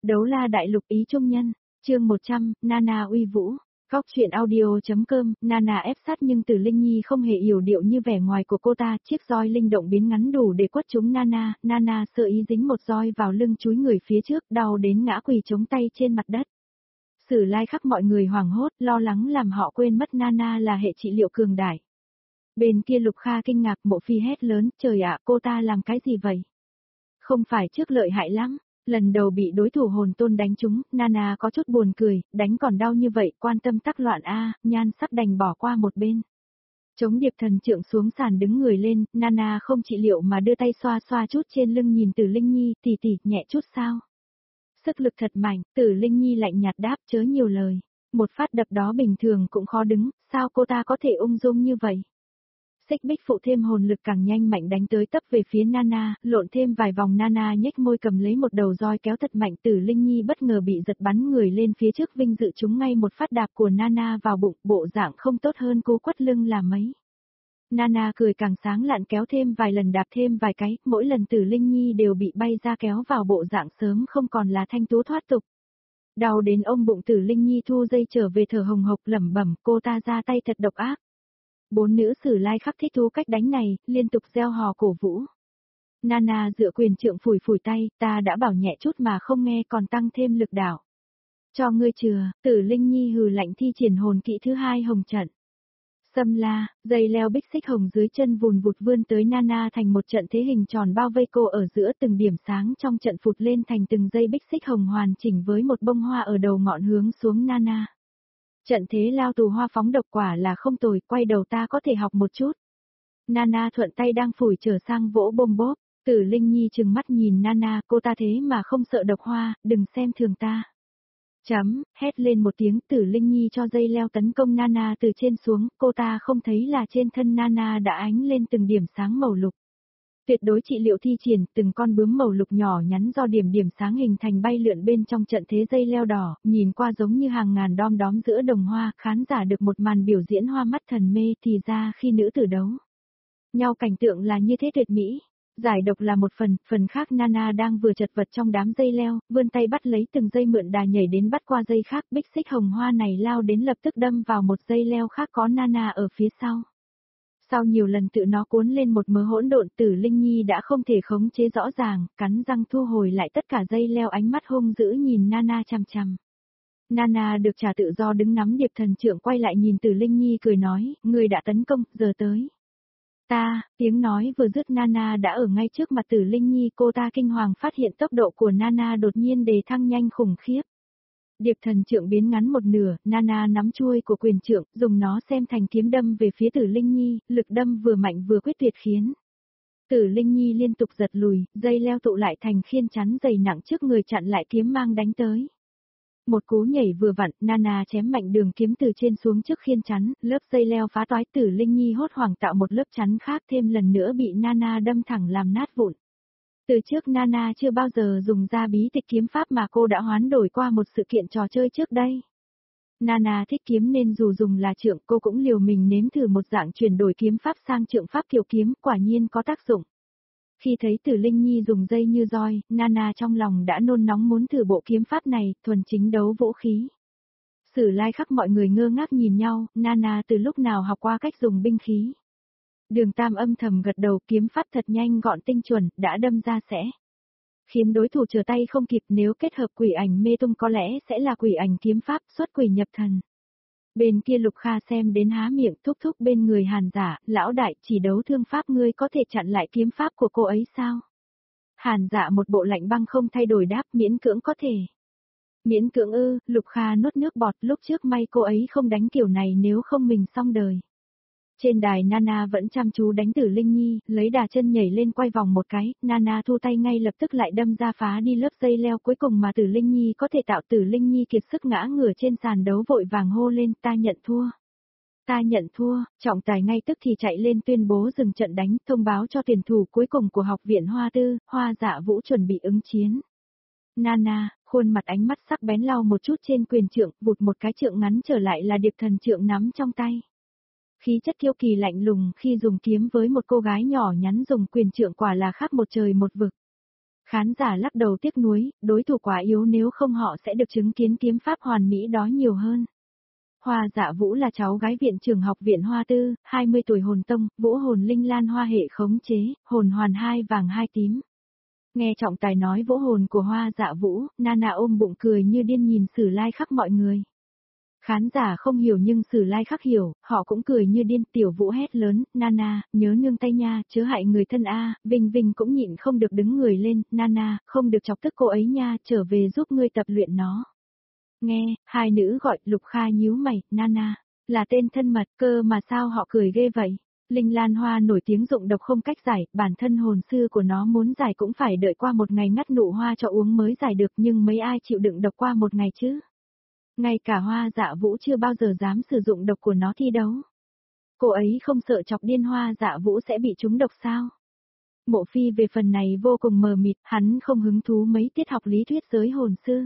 Đấu la đại lục ý trung nhân, chương 100, Nana uy vũ. Góc truyện audio.com, Nana ép sát nhưng Tử Linh Nhi không hề yểu điệu như vẻ ngoài của cô ta, chiếc roi linh động biến ngắn đủ để quất trúng Nana, Nana sợ ý dính một roi vào lưng chúi người phía trước, đau đến ngã quỳ chống tay trên mặt đất. Sử lai khắc mọi người hoảng hốt, lo lắng làm họ quên mất Nana là hệ trị liệu cường đại. Bên kia Lục Kha kinh ngạc, Mộ Phi hét lớn, trời ạ, cô ta làm cái gì vậy? Không phải trước lợi hại lắm. Lần đầu bị đối thủ hồn tôn đánh trúng, Nana có chút buồn cười, đánh còn đau như vậy, quan tâm tắc loạn a, nhan sắc đành bỏ qua một bên. Chống điệp thần trượng xuống sàn đứng người lên, Nana không trị liệu mà đưa tay xoa xoa chút trên lưng nhìn Tử Linh Nhi, tỉ nhẹ chút sao? Sức lực thật mạnh, Tử Linh Nhi lạnh nhạt đáp chớ nhiều lời. Một phát đập đó bình thường cũng khó đứng, sao cô ta có thể ung dung như vậy? Xích bích phụ thêm hồn lực càng nhanh mạnh đánh tới tấp về phía Nana, lộn thêm vài vòng Nana nhếch môi cầm lấy một đầu roi kéo thật mạnh. Tử Linh Nhi bất ngờ bị giật bắn người lên phía trước vinh dự trúng ngay một phát đạp của Nana vào bụng, bộ dạng không tốt hơn cú quất lưng là mấy. Nana cười càng sáng lạn kéo thêm vài lần đạp thêm vài cái, mỗi lần Tử Linh Nhi đều bị bay ra kéo vào bộ dạng sớm không còn là thanh tú thoát tục. Đau đến ôm bụng Tử Linh Nhi thu dây trở về thở hồng hộc lẩm bẩm, cô ta ra tay thật độc ác. Bốn nữ Sử lai khắc thích thú cách đánh này, liên tục reo hò cổ vũ. Nana dựa quyền trượng phủi phủi tay, ta đã bảo nhẹ chút mà không nghe còn tăng thêm lực đạo. Cho ngươi chừa, Tử Linh Nhi hừ lạnh thi triển hồn kỹ thứ hai hồng trận. Xâm la, dây leo bích xích hồng dưới chân vùn vụt vươn tới Nana thành một trận thế hình tròn bao vây cô ở giữa, từng điểm sáng trong trận phụt lên thành từng dây bích xích hồng hoàn chỉnh với một bông hoa ở đầu ngọn hướng xuống Nana. Trận thế lao tù hoa phóng độc quả là không tồi, quay đầu ta có thể học một chút. Nana thuận tay đang phủi trở sang vỗ bôm bốp, Tử Linh Nhi trừng mắt nhìn Nana, cô ta thế mà không sợ độc hoa, đừng xem thường ta. Hét lên một tiếng, Tử Linh Nhi cho dây leo tấn công Nana từ trên xuống, cô ta không thấy là trên thân Nana đã ánh lên từng điểm sáng màu lục. Tuyệt đối trị liệu thi triển, từng con bướm màu lục nhỏ nhắn do điểm sáng hình thành bay lượn bên trong trận thế dây leo đỏ, nhìn qua giống như hàng ngàn đom đóm giữa đồng hoa, khán giả được một màn biểu diễn hoa mắt thần mê. Thì ra khi nữ tử đấu nhau cảnh tượng là như thế tuyệt mỹ. Giải độc là một phần khác Nana đang vừa chật vật trong đám dây leo, vươn tay bắt lấy từng dây mượn đà nhảy đến bắt qua dây khác, bích xích hồng hoa này lao đến lập tức đâm vào một dây leo khác có Nana ở phía sau. Sau nhiều lần tự nó cuốn lên một mớ hỗn độn, Tử Linh Nhi đã không thể khống chế rõ ràng, cắn răng thu hồi lại tất cả dây leo, ánh mắt hung dữ nhìn Nana chằm chằm. Nana được trả tự do đứng nắm điệp thần trượng quay lại nhìn Tử Linh Nhi cười nói, người đã tấn công, giờ tới. Tiếng nói vừa dứt Nana đã ở ngay trước mặt Tử Linh Nhi, cô ta kinh hoàng phát hiện tốc độ của Nana đột nhiên đề thăng nhanh khủng khiếp. Điệp thần trượng biến ngắn một nửa, Nana nắm chuôi của quyền trượng, dùng nó xem thành kiếm đâm về phía Tử Linh Nhi, lực đâm vừa mạnh vừa quyết tuyệt khiến Tử Linh Nhi liên tục giật lùi, dây leo tụ lại thành khiên chắn dày nặng trước người chặn lại kiếm mang đánh tới. Một cú nhảy vừa vặn, Nana chém mạnh đường kiếm từ trên xuống trước khiên chắn, lớp dây leo phá toái, Tử Linh Nhi hốt hoảng tạo một lớp chắn khác, thêm lần nữa bị Nana đâm thẳng làm nát vụn. Từ trước Nana chưa bao giờ dùng ra bí tịch kiếm pháp mà cô đã hoán đổi qua một sự kiện trò chơi trước đây. Nana thích kiếm nên dù dùng là trượng cô cũng liều mình nếm thử một dạng chuyển đổi kiếm pháp sang trượng pháp kiểu kiếm, quả nhiên có tác dụng. Khi thấy Tử Linh Nhi dùng dây như roi, Nana trong lòng đã nôn nóng muốn thử bộ kiếm pháp này, thuần chính đấu vũ khí. Sử lai khắc mọi người ngơ ngác nhìn nhau, Nana từ lúc nào học qua cách dùng binh khí. Đường Tam âm thầm gật đầu, kiếm pháp thật nhanh gọn tinh chuẩn, đã đâm ra sẽ khiến đối thủ trở tay không kịp, nếu kết hợp quỷ ảnh mê tung có lẽ sẽ là quỷ ảnh kiếm pháp, xuất quỷ nhập thần. Bên kia Lục Kha xem đến há miệng, thúc thúc bên người Hàn Dạ, lão đại, chỉ đấu thương pháp ngươi có thể chặn lại kiếm pháp của cô ấy sao? Hàn Dạ một bộ lạnh băng không thay đổi đáp, miễn cưỡng có thể. Miễn cưỡng ư? Lục Kha nuốt nước bọt, lúc trước may cô ấy không đánh kiểu này, nếu không mình xong đời. Trên đài Nana vẫn chăm chú đánh Tử Linh Nhi, lấy đà chân nhảy lên quay vòng một cái, Nana thu tay ngay lập tức lại đâm ra phá đi lớp dây leo cuối cùng mà Tử Linh Nhi có thể tạo. Tử Linh Nhi kiệt sức ngã ngửa trên sàn đấu vội vàng hô lên, ta nhận thua. Ta nhận thua, trọng tài ngay tức thì chạy lên tuyên bố dừng trận đánh, thông báo cho tuyển thủ cuối cùng của học viện Hoa Tư, Hoa Dạ Vũ chuẩn bị ứng chiến. Nana, khuôn mặt ánh mắt sắc bén lau một chút trên quyền trượng, vụt một cái trượng ngắn trở lại là điệp thần trượng nắm trong tay. Khí chất kiêu kỳ lạnh lùng khi dùng kiếm với một cô gái nhỏ nhắn dùng quyền trượng quả là khác một trời một vực. Khán giả lắc đầu tiếc nuối, đối thủ quá yếu nếu không họ sẽ được chứng kiến kiếm pháp hoàn mỹ đó nhiều hơn. Hoa Dạ Vũ là cháu gái viện trưởng học viện Hoa Tư, 20 tuổi hồn tông, vũ hồn linh lan hoa hệ khống chế, hồn hoàn 2 vàng 2 tím. Nghe trọng tài nói vũ hồn của Hoa Dạ Vũ, Nana ôm bụng cười như điên nhìn Sử Lai Khắc mọi người. Khán giả không hiểu nhưng Sử Lai Khắc hiểu, họ cũng cười như điên. Tiểu Vũ hét lớn, Nana, nhớ nương tay nha, chớ hại người thân a. Vinh Vinh cũng nhịn không được đứng người lên, Nana, không được chọc tức cô ấy nha, trở về giúp ngươi tập luyện nó. Nghe, hai nữ gọi. Lục Kha nhíu mày, Nana, là tên thân mật cơ mà sao họ cười ghê vậy? Linh Lan Hoa nổi tiếng dụng độc không cách giải, bản thân hồn sư của nó muốn giải cũng phải đợi qua một ngày ngắt nụ hoa cho uống mới giải được, nhưng mấy ai chịu đựng độc qua một ngày chứ? Ngay cả Hoa Dạ Vũ chưa bao giờ dám sử dụng độc của nó thi đấu. Cô ấy không sợ chọc điên Hoa Dạ Vũ sẽ bị trúng độc sao? Mộ Phi về phần này vô cùng mờ mịt, hắn không hứng thú mấy tiết học lý thuyết giới hồn sư.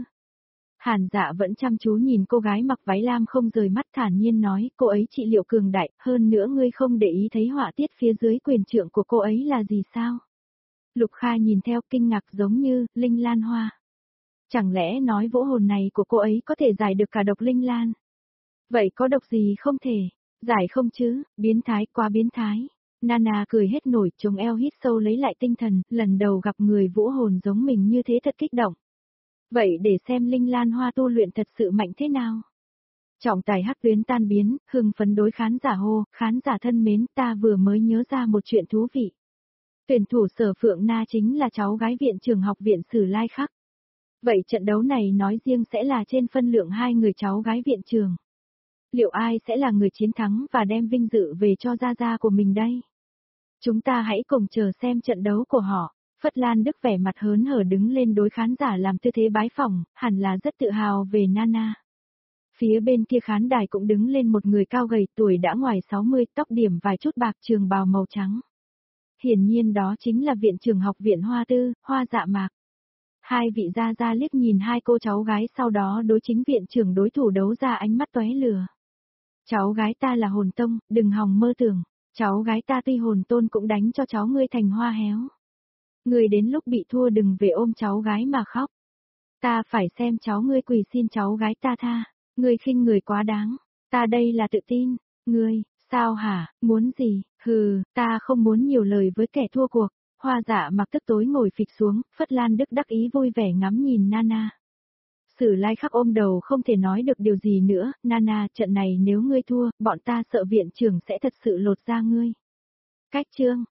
Hàn Dạ vẫn chăm chú nhìn cô gái mặc váy lam không rời mắt, thản nhiên nói, cô ấy trị liệu cường đại, hơn nữa ngươi không để ý thấy họa tiết phía dưới quyền trượng của cô ấy là gì sao? Lục Kha nhìn theo kinh ngạc giống như, Linh Lan Hoa. Chẳng lẽ nói vũ hồn này của cô ấy có thể giải được cả độc linh lan? Vậy có độc gì không thể? Giải không chứ, biến thái quá biến thái. Nana cười hết nổi, chống eo hít sâu lấy lại tinh thần, lần đầu gặp người vũ hồn giống mình như thế thật kích động. Vậy để xem Linh Lan Hoa tu luyện thật sự mạnh thế nào? Trọng tài hắc tuyến tan biến, hưng phấn đối khán giả hô, khán giả thân mến, ta vừa mới nhớ ra một chuyện thú vị. Tuyển thủ Sở Phượng Na chính là cháu gái viện trưởng học viện Sử Lai Khắc. Vậy trận đấu này nói riêng sẽ là trên phân lượng hai người cháu gái viện trưởng. Liệu ai sẽ là người chiến thắng và đem vinh dự về cho gia gia của mình đây? Chúng ta hãy cùng chờ xem trận đấu của họ. Phất Lan Đức vẻ mặt hớn hở đứng lên đối khán giả làm tư thế bái phỏng, hẳn là rất tự hào về Nana. Phía bên kia khán đài cũng đứng lên một người cao gầy, tuổi đã ngoài 60, tóc điểm vài chút bạc, trường bào màu trắng. Hiển nhiên đó chính là viện trưởng học viện Hoa Tư, Hoa Dạ Mạc. Hai vị gia gia liếc nhìn hai cô cháu gái, sau đó đối chính viện trưởng đối thủ đấu ra ánh mắt tóe lửa. Cháu gái ta là hồn tông, đừng hòng mơ tưởng. Cháu gái ta tuy hồn tôn cũng đánh cho cháu ngươi thành hoa héo. Ngươi đến lúc bị thua đừng về ôm cháu gái mà khóc. Ta phải xem cháu ngươi quỳ xin cháu gái ta tha. Ngươi khinh người quá đáng. Ta đây là tự tin. Ngươi, sao hả, muốn gì? Hừ, ta không muốn nhiều lời với kẻ thua cuộc. Hoa Dạ Mặc tức tối ngồi phịch xuống, Phất Lan Đức đắc ý vui vẻ ngắm nhìn Nana. Sử Lai Khắc ôm đầu không thể nói được điều gì nữa, Nana, trận này nếu ngươi thua, bọn ta sợ viện trưởng sẽ thật sự lột da ngươi. Cách chương